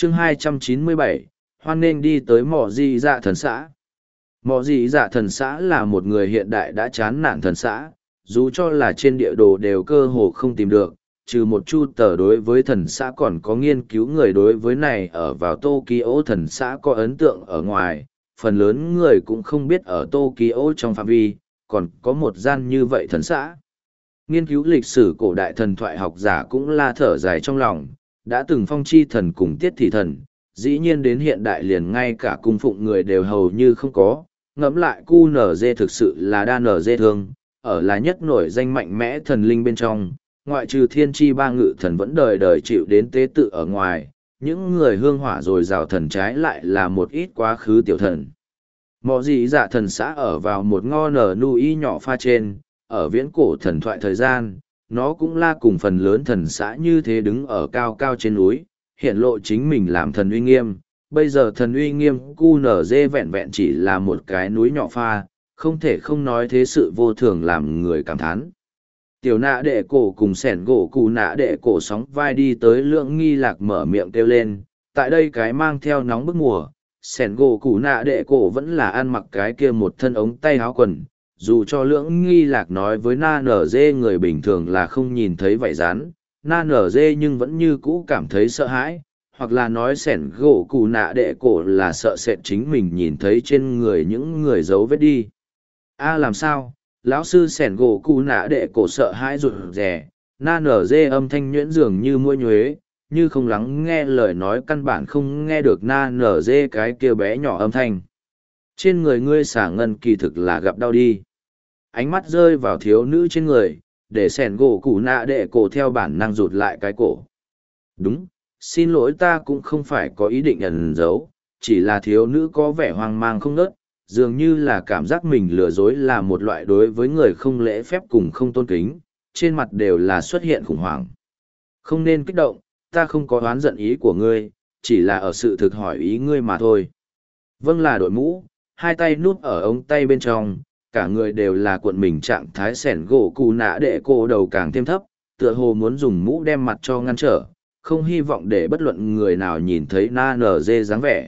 chương 297, hoan nghênh đi tới mỏ dị dạ thần xã. Mỏ dị dạ thần xã là một người hiện đại đã chán nản thần xã, dù cho là trên địa đồ đều cơ hồ không tìm được, trừ một chu tờ đối với thần xã còn có nghiên cứu người đối với này ở vào Tokyo thần xã có ấn tượng ở ngoài, phần lớn người cũng không biết ở Tokyo trong phạm vi, còn có một gian như vậy thần xã. Nghiên cứu lịch sử cổ đại thần thoại học giả cũng la thở dài trong lòng, đã từng phong chi thần cùng tiết thị thần, dĩ nhiên đến hiện đại liền ngay cả cung phụng người đều hầu như không có, ngẫm lại QNZ thực sự là đa NG thương, ở là nhất nổi danh mạnh mẽ thần linh bên trong, ngoại trừ thiên tri ba ngự thần vẫn đời đời chịu đến tế tự ở ngoài, những người hương hỏa rồi rào thần trái lại là một ít quá khứ tiểu thần. Mọ dị dạ thần xã ở vào một ngo nở nui nhỏ pha trên, ở viễn cổ thần thoại thời gian, nó cũng là cùng phần lớn thần xã như thế đứng ở cao cao trên núi, hiện lộ chính mình làm thần uy nghiêm. Bây giờ thần uy nghiêm QNZ vẹn vẹn chỉ là một cái núi nhỏ pha, không thể không nói thế sự vô thường làm người cảm thán. Tiểu nạ đệ cổ cùng sẻn gỗ cụ nạ đệ cổ sóng vai đi tới Lưỡng Nghi Lạc mở miệng kêu lên, tại đây cái mang theo nóng bức mùa, sẻn gỗ cụ nạ đệ cổ vẫn là ăn mặc cái kia một thân ống tay áo quần, dù cho Lưỡng Nghi Lạc nói với na nở dê người bình thường là không nhìn thấy vảy rán, na nở dê nhưng vẫn như cũ cảm thấy sợ hãi, hoặc là nói sẻn gỗ cụ nạ đệ cổ là sợ sệt chính mình nhìn thấy trên người những người dấu vết đi. Làm sao? Lão sư sẻn gỗ cụ nạ đệ cổ sợ hãi rụt rè, na nở dê âm thanh nhuyễn dường như muỗi nhuế, như không lắng nghe lời nói căn bản không nghe được na nở dê cái kia bé nhỏ âm thanh. Trên người ngươi xả ngân kỳ thực là gặp đau đi. Ánh mắt rơi vào thiếu nữ trên người, để sẻn gỗ cụ nạ đệ cổ theo bản năng rụt lại cái cổ. Đúng, xin lỗi, ta cũng không phải có ý định ẩn giấu, chỉ là thiếu nữ có vẻ hoang mang không nớt, dường như là cảm giác mình lừa dối là một loại đối với người không lễ phép cùng không tôn kính, trên mặt đều là xuất hiện khủng hoảng. Không nên kích động, ta không có oán giận ý của ngươi, chỉ là ở sự thực hỏi ý ngươi mà thôi. Vâng, là đội mũ, hai tay núp ở ống tay bên trong, cả người đều là cuộn mình trạng thái sẻn gỗ cụ nạ đệ cổ đầu càng thêm thấp, tựa hồ muốn dùng mũ đem mặt cho ngăn trở, không hy vọng để bất luận người nào nhìn thấy na nở dê dáng vẻ.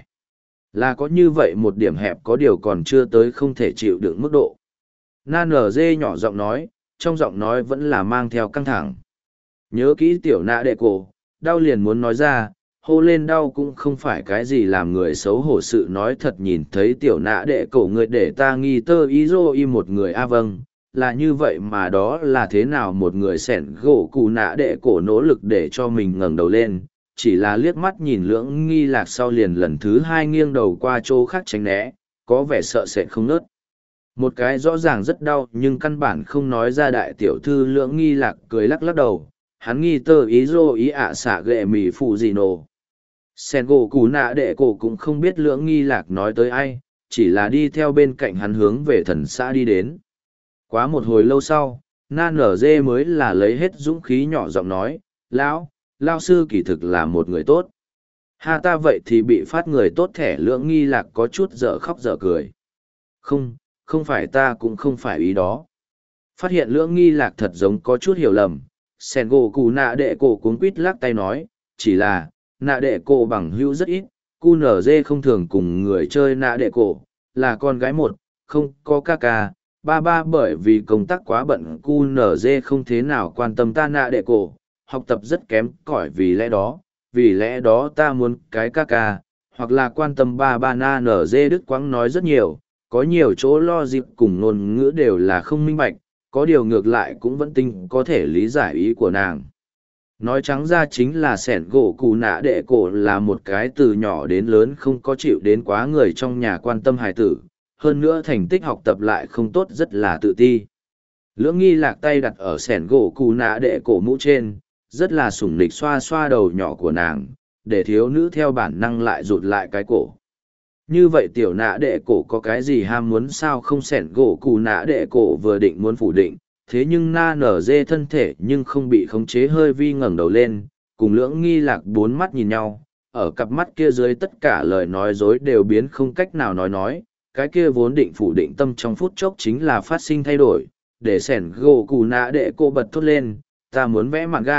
Là có như vậy một điểm hẹp có điều còn chưa tới không thể chịu đựng mức độ. Na nở dê nhỏ giọng nói, trong giọng nói vẫn là mang theo căng thẳng. Nhớ kỹ tiểu nạ đệ cổ, đau liền muốn nói ra, hô lên đau cũng không phải cái gì làm người xấu hổ sự nói thật nhìn thấy tiểu nạ đệ cổ người để ta nghi tơ ý dô y một người vâng, là như vậy mà đó là thế nào một người sẻn gỗ cụ nạ đệ cổ nỗ lực để cho mình ngẩng đầu lên, chỉ là liếc mắt nhìn Lưỡng Nghi Lạc sau liền lần thứ hai nghiêng đầu qua chỗ khác tránh né, có vẻ sợ sệt không nớt. Một cái rõ ràng rất đau nhưng căn bản không nói ra đại tiểu thư Lưỡng Nghi Lạc cười lắc lắc đầu, hắn nghi tơ ý dô ý xả ghệ mì phụ gì nổ. Sen gỗ cú nạ đệ cổ cũng không biết Lưỡng Nghi Lạc nói tới ai, chỉ là đi theo bên cạnh hắn hướng về thần xã đi đến. Quá một hồi lâu sau, na nở dê mới là lấy hết dũng khí nhỏ giọng nói, lao sư kỳ thực là một người tốt. Ha, ta vậy thì bị phát người tốt thẻ. Lưỡng Nghi Lạc có chút dở khóc dở cười. Không phải, ta cũng không phải ý đó. Phát hiện Lưỡng Nghi Lạc thật giống có chút hiểu lầm, sen gỗ cụ nạ đệ cổ cuống quít lắc tay nói, chỉ là nạ đệ cổ bằng hữu rất ít, cu nở dê không thường cùng người chơi nạ đệ cổ, là con gái một, không có ca ca, ba bởi vì công tác quá bận cu nở dê không thế nào quan tâm ta nạ đệ cổ, học tập rất kém cỏi vì lẽ đó ta muốn cái ca ca, hoặc là quan tâm ba na nở dê đức quãng nói rất nhiều, có nhiều chỗ lo dịp cùng ngôn ngữ đều là không minh bạch, có điều ngược lại cũng vẫn tinh có thể lý giải ý của nàng. Nói trắng ra chính là sẻn gỗ cụ nạ đệ cổ là một cái từ nhỏ đến lớn không có chịu đến quá người trong nhà quan tâm hài tử, hơn nữa thành tích học tập lại không tốt rất là tự ti. Lưỡng Nghi Lạc tay đặt ở sẻn gỗ cụ nạ đệ cổ mũ trên, rất là sủng nịch xoa xoa đầu nhỏ của nàng, để thiếu nữ theo bản năng lại rụt lại cái cổ. Như vậy tiểu nạ đệ cổ có cái gì ham muốn sao không? Sẻn gỗ cụ nạ đệ cổ vừa định muốn phủ định, thế nhưng na nở dê thân thể nhưng không bị khống chế hơi vi ngẩng đầu lên, cùng Lưỡng Nghi Lạc bốn mắt nhìn nhau, ở cặp mắt kia dưới tất cả lời nói dối đều biến không cách nào nói, cái kia vốn định phủ định tâm trong phút chốc chính là phát sinh thay đổi, để sẻn gỗ cụ nạ đệ cổ bật thốt lên, ta muốn vẽ mạn gà,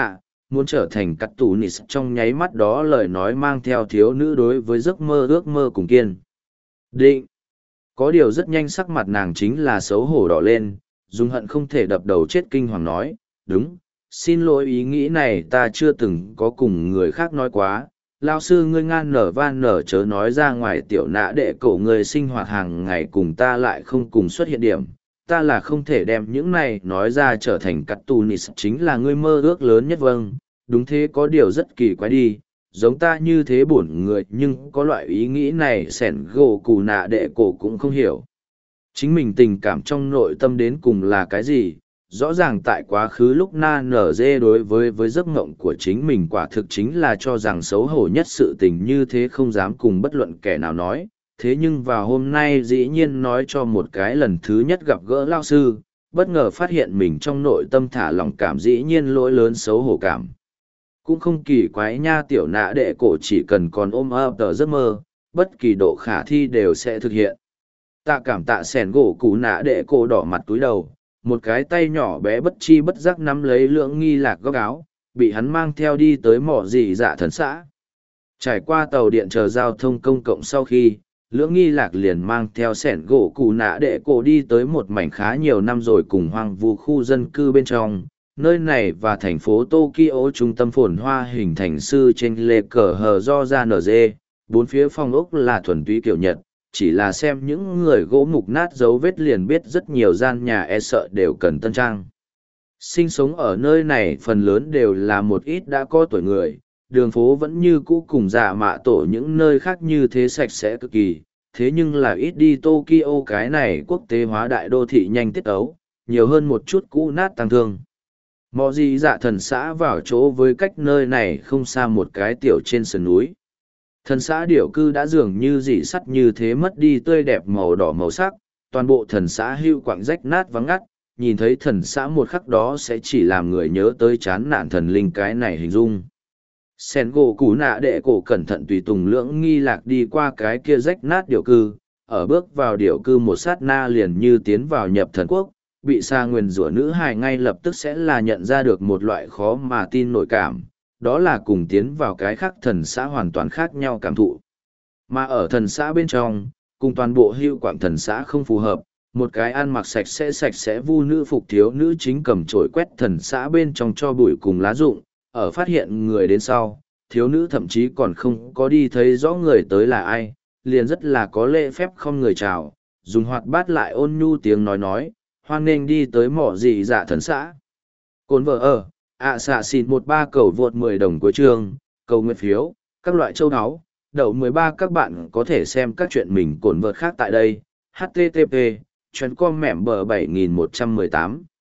muốn trở thành cắt tù nịt trong nháy mắt đó lời nói mang theo thiếu nữ đối với giấc mơ ước mơ cùng kiên. Định. Có điều rất nhanh sắc mặt nàng chính là xấu hổ đỏ lên, dùng hận không thể đập đầu chết kinh hoàng nói, đúng, xin lỗi ý nghĩ này ta chưa từng có cùng người khác nói quá. Lao sư ngươi ngan nở van nở chớ nói ra ngoài tiểu nã đệ cổ người sinh hoạt hàng ngày cùng ta lại không cùng xuất hiện điểm. Ta là không thể đem những này nói ra trở thành cắt tù nịt chính là ngươi mơ ước lớn nhất vâng, đúng thế có điều rất kỳ quái đi, giống ta như thế bổn người nhưng có loại ý nghĩ này sẻn gỗ cù nạ đệ cổ cũng không hiểu. Chính mình tình cảm trong nội tâm đến cùng là cái gì? Rõ ràng tại quá khứ lúc na nở dê đối với giấc mộng của chính mình quả thực chính là cho rằng xấu hổ nhất sự tình như thế không dám cùng bất luận kẻ nào nói. Thế nhưng vào hôm nay dĩ nhiên nói cho một cái lần thứ nhất gặp gỡ lao sư, bất ngờ phát hiện mình trong nội tâm thả lòng cảm dĩ nhiên lỗi lớn xấu hổ cảm. Cũng không kỳ quái nha tiểu nạ đệ cổ chỉ cần còn ôm ấp tờ giấc mơ, bất kỳ độ khả thi đều sẽ thực hiện. Tạ cảm tạ sẻn gỗ cú nạ đệ cổ đỏ mặt túi đầu, một cái tay nhỏ bé bất chi bất giác nắm lấy Lưỡng Nghi Lạc góc áo, bị hắn mang theo đi tới mỏ dị dạ thần xã. Trải qua tàu điện chờ giao thông công cộng sau khi, Lưỡng Nghi Lạc liền mang theo sẻn gỗ cù nạ đệ cổ đi tới một mảnh khá nhiều năm rồi cùng hoang vu khu dân cư bên trong. Nơi này và thành phố Tokyo trung tâm phồn hoa hình thành sư trên lề cờ hờ do ra nở dê, bốn phía phong ốc là thuần túy kiểu Nhật, chỉ là xem những người gỗ mục nát dấu vết liền biết rất nhiều gian nhà e sợ đều cần tân trang. Sinh sống ở nơi này phần lớn đều là một ít đã có tuổi người, đường phố vẫn như cũ cùng dạ mạ tổ những nơi khác như thế sạch sẽ cực kỳ, thế nhưng là ít đi Tokyo cái này quốc tế hóa đại đô thị nhanh tiết ấu, nhiều hơn một chút cũ nát tăng thương. Mọ gì dạ thần xã vào chỗ với cách nơi này không xa một cái tiểu trên sườn núi. Thần xã điểu cư đã dường như dỉ sắt như thế mất đi tươi đẹp màu đỏ màu sắc, toàn bộ thần xã hưu quạng rách nát vắng ngắt, nhìn thấy thần xã một khắc đó sẽ chỉ làm người nhớ tới chán nản thần linh cái này hình dung. Sen gỗ cú nạ đệ cổ cẩn thận tùy tùng Lưỡng Nghi Lạc đi qua cái kia rách nát điểu cư, ở bước vào điểu cư một sát na liền như tiến vào nhập thần quốc, bị sa nguyền rủa nữ hài ngay lập tức sẽ là nhận ra được một loại khó mà tin nổi cảm, đó là cùng tiến vào cái khác thần xã hoàn toàn khác nhau cảm thụ. Mà ở thần xã bên trong, cùng toàn bộ hưu quảng thần xã không phù hợp, một cái ăn mặc sạch sẽ vu nữ phục thiếu nữ chính cầm chổi quét thần xã bên trong cho bụi cùng lá rụng, ở phát hiện người đến sau, thiếu nữ thậm chí còn không có đi thấy rõ người tới là ai, liền rất là có lễ phép không người chào, dùng hoạt bát lại ôn nhu tiếng nói, hoan nghênh đi tới mỏ dị dạ thần xã. Cồn vợ ở, xạ xịn 13 cầu vượt 10 đồng cuối chương, cầu nguyện phiếu, các loại châu áo, đậu 13 các bạn có thể xem các chuyện mình cồn vợt khác tại đây, http, chuyến com mẹm bờ 7118.